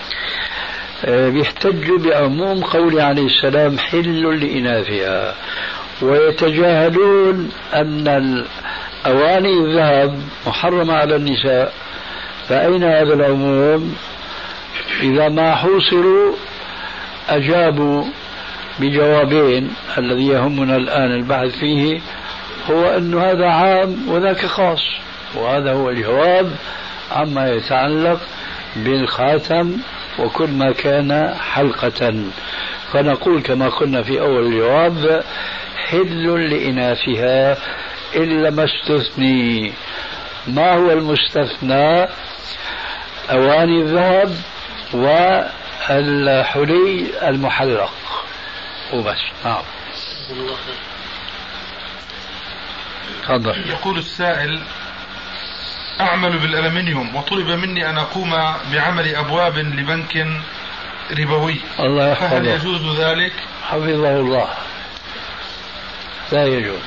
بيحتجوا بعموم قول عليه السلام حل لإناثها، ويتجاهلون أن أواني الذهب محرمة على النساء. فأين هذا العموم؟ إذا ما حوصروا أجابوا بجوابين. الذي يهمنا الآن البحث فيه هو أن هذا عام وذاك خاص، وهذا هو الجواب عما يتعلق بالخاتم وكل ما كان حلقة. فنقول كما قلنا في أول الجواب حل لإناثها إلا ما استثني. ما هو المستثنى؟ أواني الذهب والحلي المحلق وبس. نعم. تفضل. يقول السائل أعمل بالألمنيوم وطلب مني أن أقوم بعمل أبواب لبنك ربوي، الله يحفظه، فهل يجوز ذلك؟ حفظه الله. لا يجوز.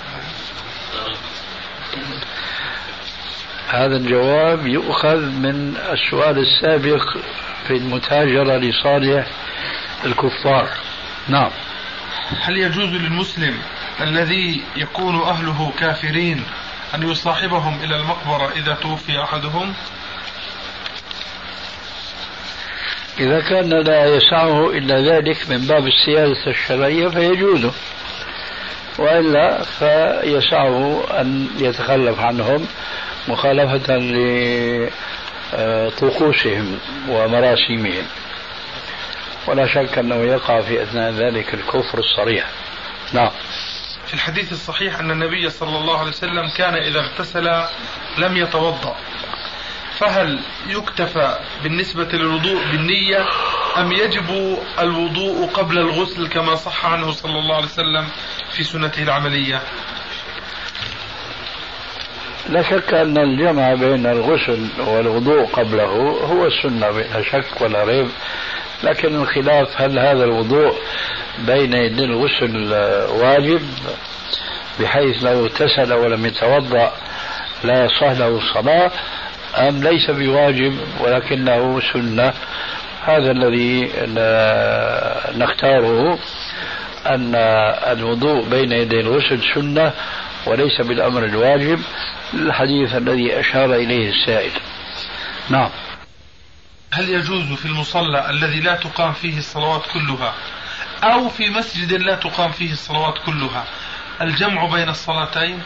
هذا الجواب يؤخذ من السؤال السابق في المتاجرة لصالح الكفار. نعم. هل يجوز للمسلم الذي يكون أهله كافرين أن يصاحبهم إلى المقبرة إذا توفي أحدهم؟ إذا كان لا يسعه إلا ذلك من باب السياسة الشرعية فيجوز، وإلا فيسعه أن يتخلف عنهم مخالفة لطقوسهم ومراسيمهم، ولا شك أنه يقع في أثناء ذلك الكفر الصريح. نعم. في الحديث الصحيح أن النبي صلى الله عليه وسلم كان إذا اغتسل لم يتوضأ، فهل يكتفى بالنسبة للوضوء بالنية أم يجب الوضوء قبل الغسل كما صح عنه صلى الله عليه وسلم في سنته العملية؟ لا شك أن الجمع بين الغسل والوضوء قبله هو السنة بلا شك ولا ريب، لكن الخلاف هل هذا الوضوء بين يدي الغسل واجب بحيث لو اغتسل ولم يتوضأ لا يصح له الصلاة، أم ليس بواجب ولكنه سنة. هذا الذي نختاره، أن الوضوء بين يدي الغسل سنة وليس بالأمر الواجب، الحديث الذي أشار إليه السائل. نعم. هل يجوز في المصلى الذي لا تقام فيه الصلوات كلها أو في مسجد لا تقام فيه الصلوات كلها الجمع بين الصلاتين؟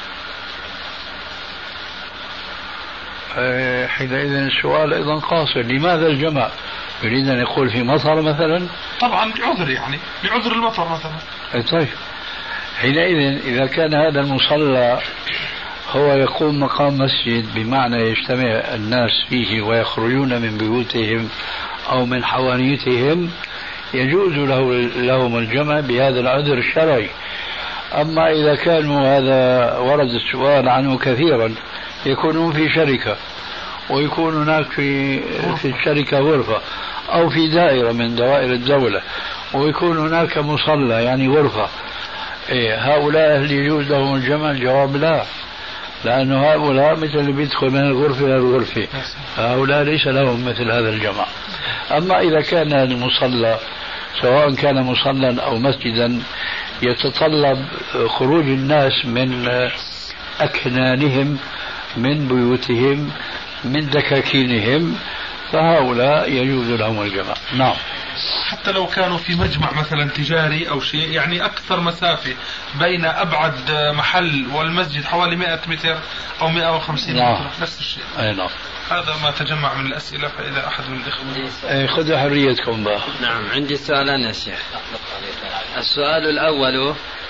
حينئذ السؤال أيضا قاصر، لماذا الجمع؟ يريد أن يقول في مطر مثلا؟ طبعا بعذر، يعني بعذر المطر مثلا. طيب حينئذ إذا كان هذا المصلى هو يقوم مقام مسجد بمعنى يجتمع الناس فيه ويخرجون من بيوتهم أو من حوانيتهم، يجوز لهم الجمع بهذا العذر الشرعي. أما إذا كانوا، هذا ورد السؤال عنه كثيرا، يكونون في شركة ويكون هناك في الشركة غرفة أو في دائرة من دوائر الدولة ويكون هناك مصلى يعني غرفة، هؤلاء هل يجوز لهم الجمع؟ الجواب لا. لأنه هؤلاء مثل اللي بيدخل من الغرفة إلى الغرفة، هؤلاء ليس لهم مثل هذا الجماعة. أما إذا كان المصلى سواء كان مصلى أو مسجدا يتطلب خروج الناس من أكنانهم، من بيوتهم، من دكاكينهم، فهؤلاء يجوز لهم الجماعة. نعم. حتى لو كانوا في مجمع مثلا تجاري أو شيء، يعني أكثر مسافة بين أبعد محل والمسجد حوالي 100 متر أو 150 نعم. متر، نفس الشيء. أي نعم. هذا ما تجمع من الأسئلة، فإذا أحد من الإخوة خذوا حريتكم بقى. نعم، عندي سؤالان يا شيخ. السؤال الأول: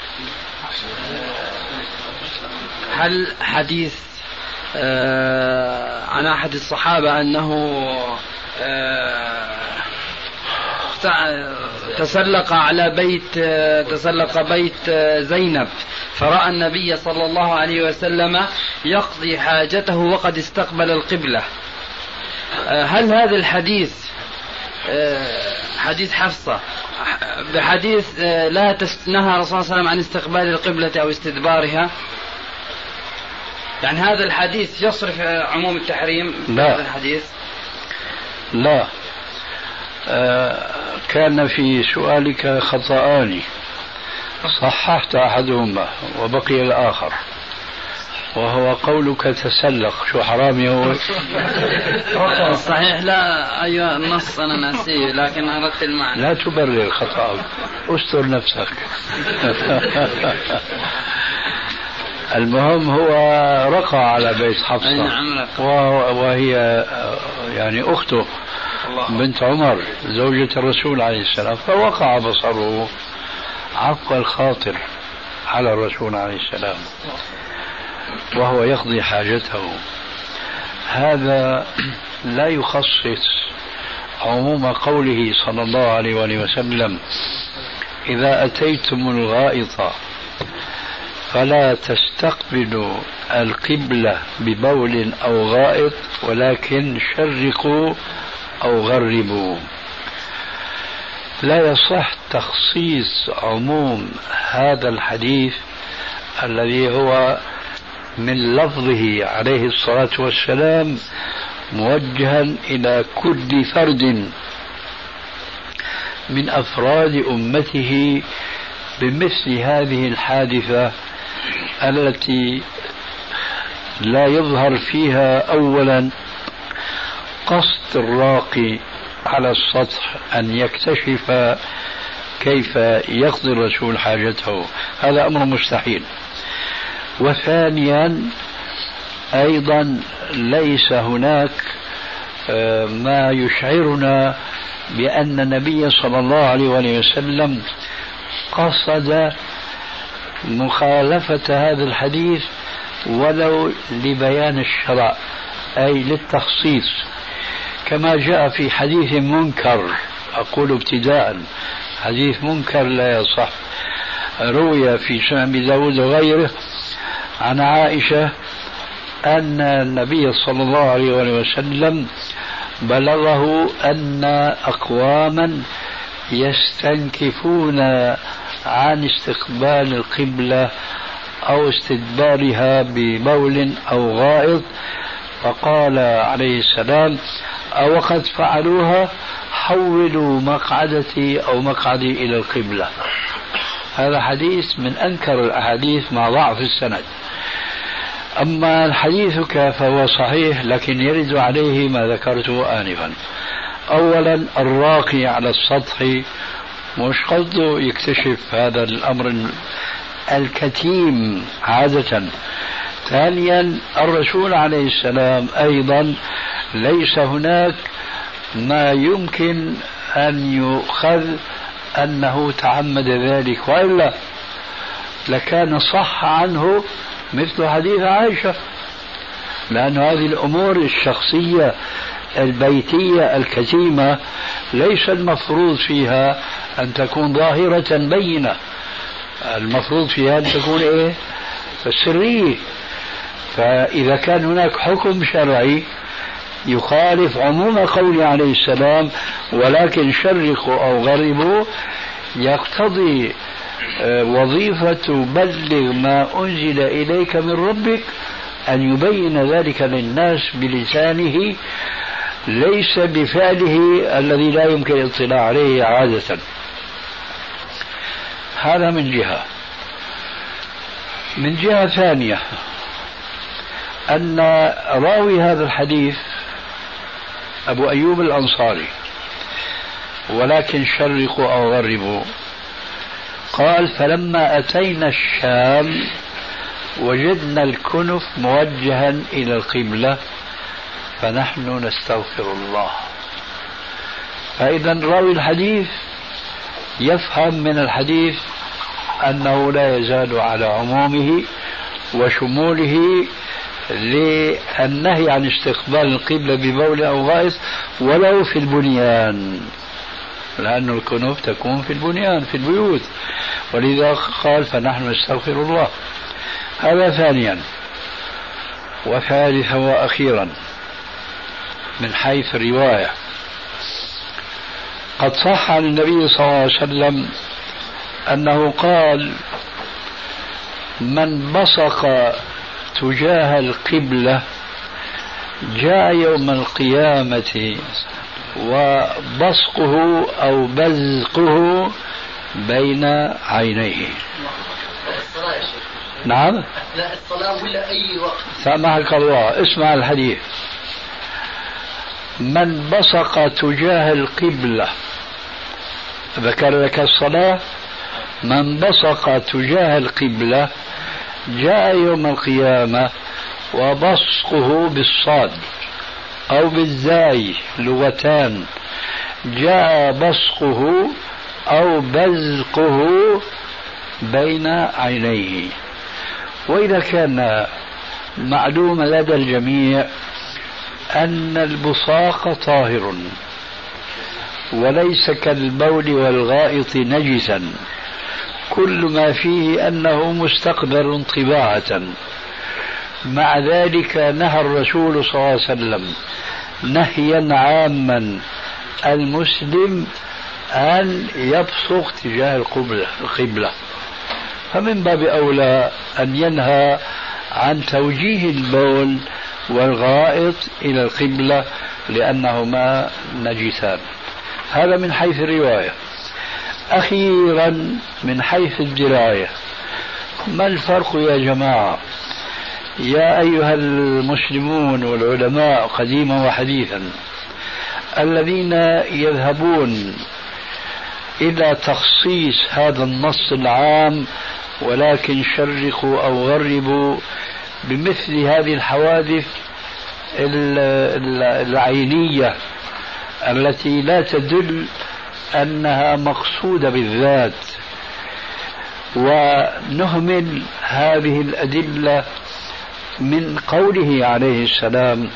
هل حديث عن أحد الصحابة أنه تسلق بيت زينب فرأى النبي صلى الله عليه وسلم يقضي حاجته وقد استقبل القبلة، هل هذا الحديث حديث حفصة بحديث لا نهى الرسول صلى الله عليه وسلم عن استقبال القبلة أو استدبارها؟ يعني هذا الحديث يصرف عموم التحريم؟ لا. هذا الحديث لا. كان في سؤالك خطأان، صححت أحدهما وبقي الآخر، وهو قولك تسلق. شو حرامي هو؟ صحيح. لا، أيوة النص أنا ناسيه لكن أردت المعنى. لا تبرر خطأك، استر نفسك. المهم هو رقى على بيت حفصة وهي يعني أخته بنت عمر زوجة الرسول عليه السلام، فوقع بصره عفو الخاطر على الرسول عليه السلام وهو يقضي حاجته. هذا لا يخصص عموم قوله صلى الله عليه وآله وسلم: إذا أتيتم الغائط فلا تستقبلوا القبلة ببول أو غائط ولكن شرقوا أو غربوا. لا يصح تخصيص عموم هذا الحديث الذي هو من لفظه عليه الصلاة والسلام موجها إلى كل فرد من أفراد أمته بمثل هذه الحادثة التي لا يظهر فيها أولا قصد الراقي على السطح أن يكتشف كيف يقضي الرسول حاجته، هذا أمر مستحيل. وثانيا أيضا ليس هناك ما يشعرنا بأن النبي صلى الله عليه وسلم قصد مخالفة هذا الحديث ولو لبيان الشرع، أي للتخصيص، كما جاء في حديث منكر. أقول ابتداء حديث منكر لا يصح، روي في سنن أبي داود وغيره عن عائشة أن النبي صلى الله عليه وسلم بلغه أن أقواما يستنكفون عن استقبال القبلة أو استدبارها ببول أو غائط، فقال عليه السلام: أو قد فعلوها حولوا مقعدتي أو مقعدي إلى القبلة. هذا حديث من أنكر الأحاديث مع ضعف السند. أما الحديث فهو صحيح، لكن يرد عليه ما ذكرته آنفا. أولا الراقي على السطح مش قصده يكتشف هذا الأمر الكتيم عادة. ثانيا الرسول عليه السلام أيضا ليس هناك ما يمكن أن يؤخذ أنه تعمد ذلك، وإلا لكان صح عنه مثل حديث عائشة، لأن هذه الأمور الشخصية البيتية الكتيمة ليس المفروض فيها أن تكون ظاهرة بينة، المفروض فيها أن تكون إيه؟ السرية. فإذا كان هناك حكم شرعي يخالف عموم قوله عليه السلام ولكن شرقوا أو غربوا، يقتضي وظيفة بلغ ما أنزل إليك من ربك أن يبين ذلك للناس بلسانه ليس بفعله الذي لا يمكن الاطلاع عليه عادة. هذا من جهة. من جهة ثانية أن راوي هذا الحديث أبو أيوب الأنصاري، ولكن شرقوا أو غربوا، قال فلما أتينا الشام وجدنا الكنف موجها إلى القبلة فنحن نستغفر الله. فإذا راوي الحديث يفهم من الحديث أنه لا يزال على عمومه وشموله للنهي عن استقبال القبلة ببول أو غائط ولو في البنيان، لأن الكنوف تكون في البنيان في البيوت، ولذا قال فنحن نستغفر الله. هذا ثانيا. وثالثا وأخيرا من حيث الرواية، قد صح عن النبي صلى الله عليه وسلم أنه قال من بصق تجاه القبلة جاء يوم القيامة وبصقه أو بزقه بين عينيه. نعم لا الصلاة ولا أي وقت. سامحك الله، اسمع الحديث. من بصق تجاه القبلة، ذكر لك الصلاة، من بصق تجاه القبلة جاء يوم القيامة وبصقه بالصاد أو بالزاي لغتان، جاء بصقه أو بزقه بين عينيه. وإذا كان معلوم لدى الجميع أن البصاق طاهر وليس كالبول والغائط نجسا، كل ما فيه أنه مستقبل طباعة، مع ذلك نهى الرسول صلى الله عليه وسلم نهيا عاما المسلم أن يبصق تجاه القبلة، فمن باب أولى أن ينهى عن توجيه البول والغائط إلى القبلة لأنهما نجسان. هذا من حيث الرواية. أخيرا من حيث الدراية، ما الفرق يا جماعة يا أيها المسلمون والعلماء قديما وحديثا الذين يذهبون إلى تخصيص هذا النص العام ولكن شرقوا أو غربوا بمثل هذه الحوادث العينية التي لا تدل أنها مقصودة بالذات، ونهمل هذه الأدلة من قوله عليه السلام؟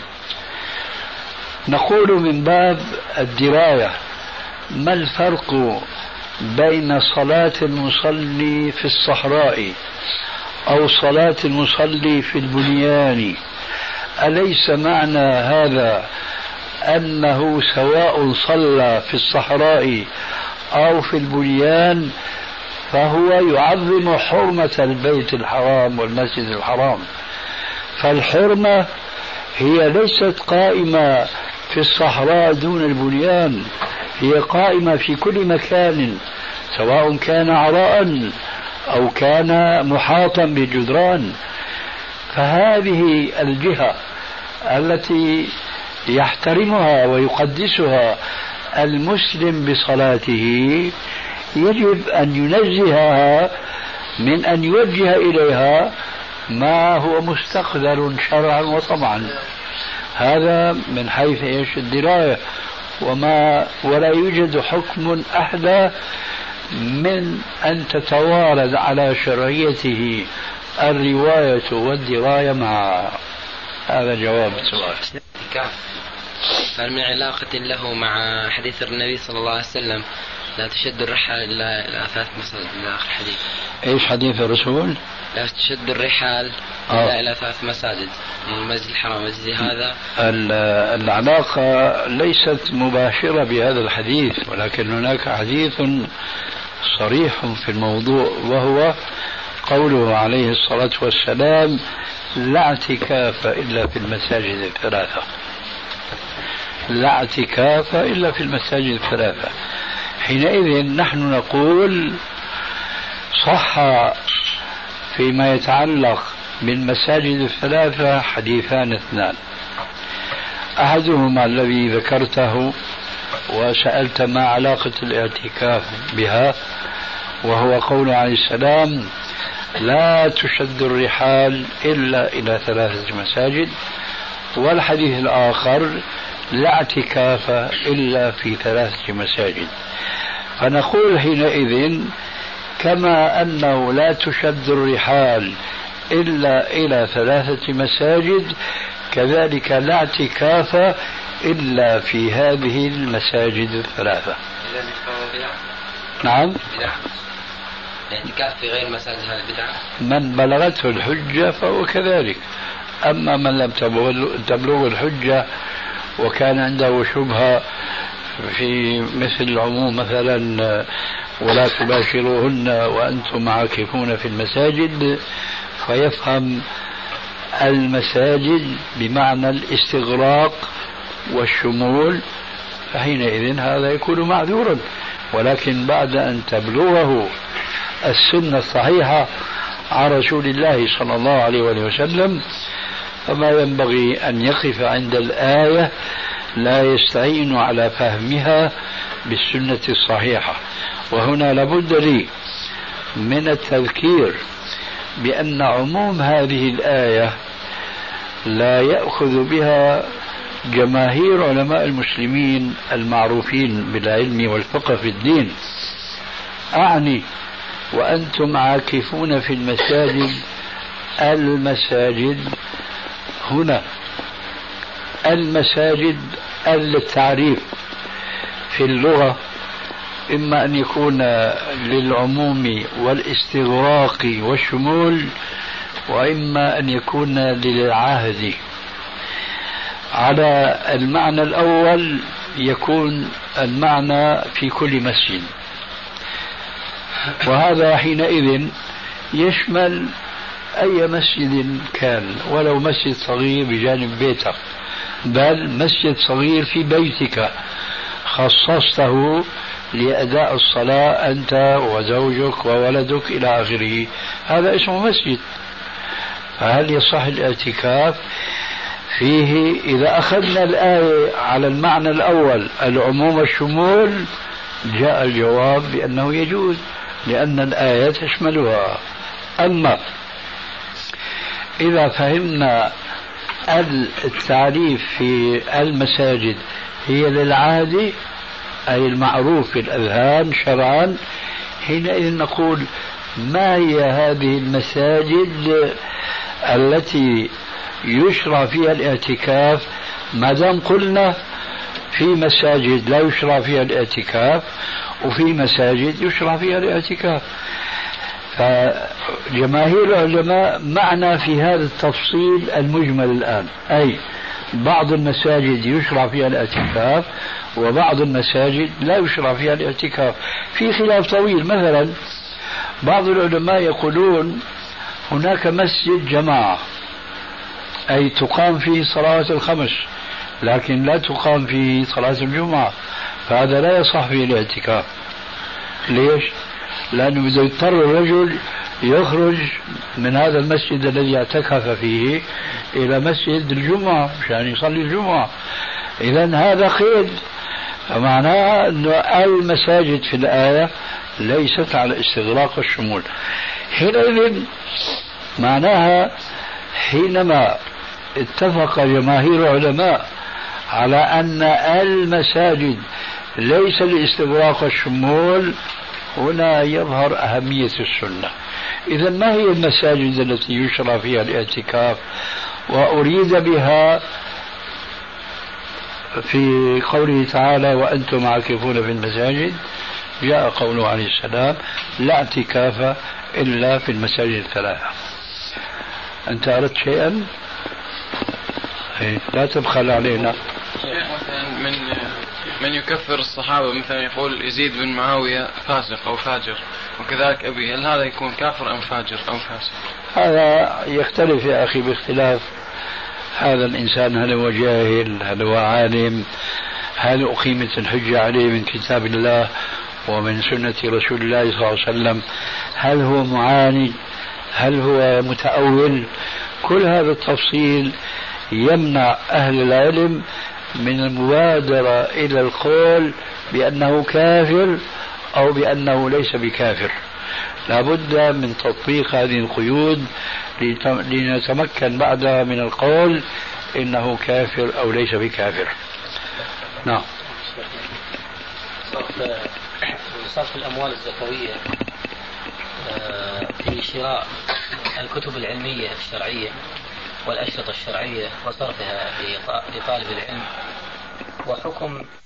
نقول من باب الدراية ما الفرق بين صلاة المصلي في الصحراء أو صلاة المصلي في البنيان؟ أليس معنى هذا أنه سواء صلى في الصحراء أو في البنيان فهو يعظم حرمة البيت الحرام والمسجد الحرام؟ فالحرمة هي ليست قائمة في الصحراء دون البنيان، هي قائمة في كل مكان سواء كان عراء أو كان محاطا بجدران. فهذه الجهة التي يحترمها ويقدسها المسلم بصلاته يجب أن ينزهها من أن يوجه إليها ما هو مستقذر شرعا وطبعا. هذا من حيث ايش الدراية، ولا يوجد حكم أحدى من أن تتوارد على شرعيته الرواية والدراية معها. هذا جواب السؤال. هل من علاقة له مع حديث النبي صلى الله عليه وسلم لا تشد الرحال إلى 3 مساجد إلى آخر الحديث؟ إيش حديث الرسول؟ لا تشد الرحال إلى 3 مساجد، المسجد الحرام مسجد هذا. العلاقة ليست مباشرة بهذا الحديث، ولكن هناك حديث صريح في الموضوع، وهو قوله عليه الصلاة والسلام لا اعتكاف إلا في المساجد الثلاثة، لا اعتكاف إلا في المساجد الثلاثة. حينئذ نحن نقول صح فيما يتعلق بالمساجد الثلاثة حديثان اثنان، أحدهما الذي ذكرته وسألت ما علاقة الاعتكاف بها، وهو قول عليه السلام لا تشد الرحال إلا إلى 3 مساجد، والحديث الآخر لا اعتكاف إلا في 3 مساجد. فنقول حينئذ كما أنه لا تشد الرحال إلا إلى 3 مساجد، كذلك لا اعتكاف إلا في هذه المساجد 3. نعم، الاعتكاف في غير مساجد هذه بدعة. من بلغته الحجة فهو كذلك، أما من لم تبلغ الحجة وكان عنده شبهة في مثل العموم مثلا ولا تباشروهن وأنتم عاكفون في المساجد، فيفهم المساجد بمعنى الاستغراق والشمول، فحينئذ هذا يكون معذورا. ولكن بعد أن تبلغه السنة الصحيحة عن رسول الله صلى الله عليه وسلم، فما ينبغي أن يقف عند الآية، لا يستعين على فهمها بالسنة الصحيحة. وهنا لابد لي من التذكير بأن عموم هذه الآية لا يأخذ بها جماهير علماء المسلمين المعروفين بالعلم والفقه في الدين. أعني وأنتم عاكفون في المساجد، المساجد هنا المساجد التعريف في اللغة إما أن يكون للعموم والاستغراق والشمول، وإما أن يكون للعهد. على المعنى الأول يكون المعنى في كل مسجد، وهذا حينئذ يشمل أي مسجد كان، ولو مسجد صغير بجانب بيتك، بل مسجد صغير في بيتك خصصته لأداء الصلاة أنت وزوجك وولدك إلى آخره، هذا اسمه مسجد. فهل يصح الاعتكاف فيه؟ إذا أخذنا الآية على المعنى الأول العموم والشمول، جاء الجواب بأنه يجوز، لأن الآية تشملها. أما إذا فهمنا التعريف في المساجد هي للعهد، أي المعروف في الأذهان شرعا، حينئذ نقول ما هي هذه المساجد التي يشرع فيها الاعتكاف؟ ما دام قلنا في مساجد لا يشرع فيها الاعتكاف وفي مساجد يشرع فيها الاعتكاف، فجماهير العلماء معنا في هذا التفصيل المجمل الآن، أي بعض المساجد يشرع فيها الاعتكاف وبعض المساجد لا يشرع فيها الاعتكاف. في خلاف طويل. مثلا بعض العلماء يقولون هناك مسجد جماعة، أي تقام فيه صلوات الخمس لكن لا تقام فيه صلاة الجمعة، فهذا لا يصح فيه الاعتكاف. ليش؟ لأنه إذا يضطر الرجل يخرج من هذا المسجد الذي اعتكف فيه إلى مسجد الجمعة مشان يصلي الجمعة، إذن هذا قيد، فمعناه أن المساجد في الآية ليست على استغراق الشمول. حينئذ معناها حينما اتفق جماهير العلماء على أن المساجد ليس لاستغراق الشمول، هنا يظهر أهمية السنة. إذا ما هي المساجد التي يشرع فيها الاعتكاف؟ وأريد بها في قوله تعالى وأنتم عاكفون في المساجد، جاء قوله عليه السلام لا اعتكاف إلا في المساجد 3. أنت أردت شيئا؟ لا تبخل علينا. مثلا من من يكفر الصحابة مثلا يقول يزيد بن معاوية فاسق أو فاجر وكذلك أبي، هل هذا يكون كافر أم فاجر أو فاسق؟ هذا يختلف يا أخي باختلاف هذا الإنسان، هل هو جاهل، هل هو عالم، هل أقيمت الحجة عليه من كتاب الله ومن سنة رسول الله صلى الله عليه وسلم، هل هو معاند، هل هو متأول. كل هذا التفصيل يمنع أهل العلم من المبادرة إلى القول بأنه كافر أو بأنه ليس بكافر. لابد من تطبيق هذه القيود لنتمكن بعدها من القول إنه كافر أو ليس بكافر. نعم. صرف الأموال الزكوية في شراء الكتب العلمية الشرعية والأشرطة الشرعية وصرفها لطالب العلم، وحكم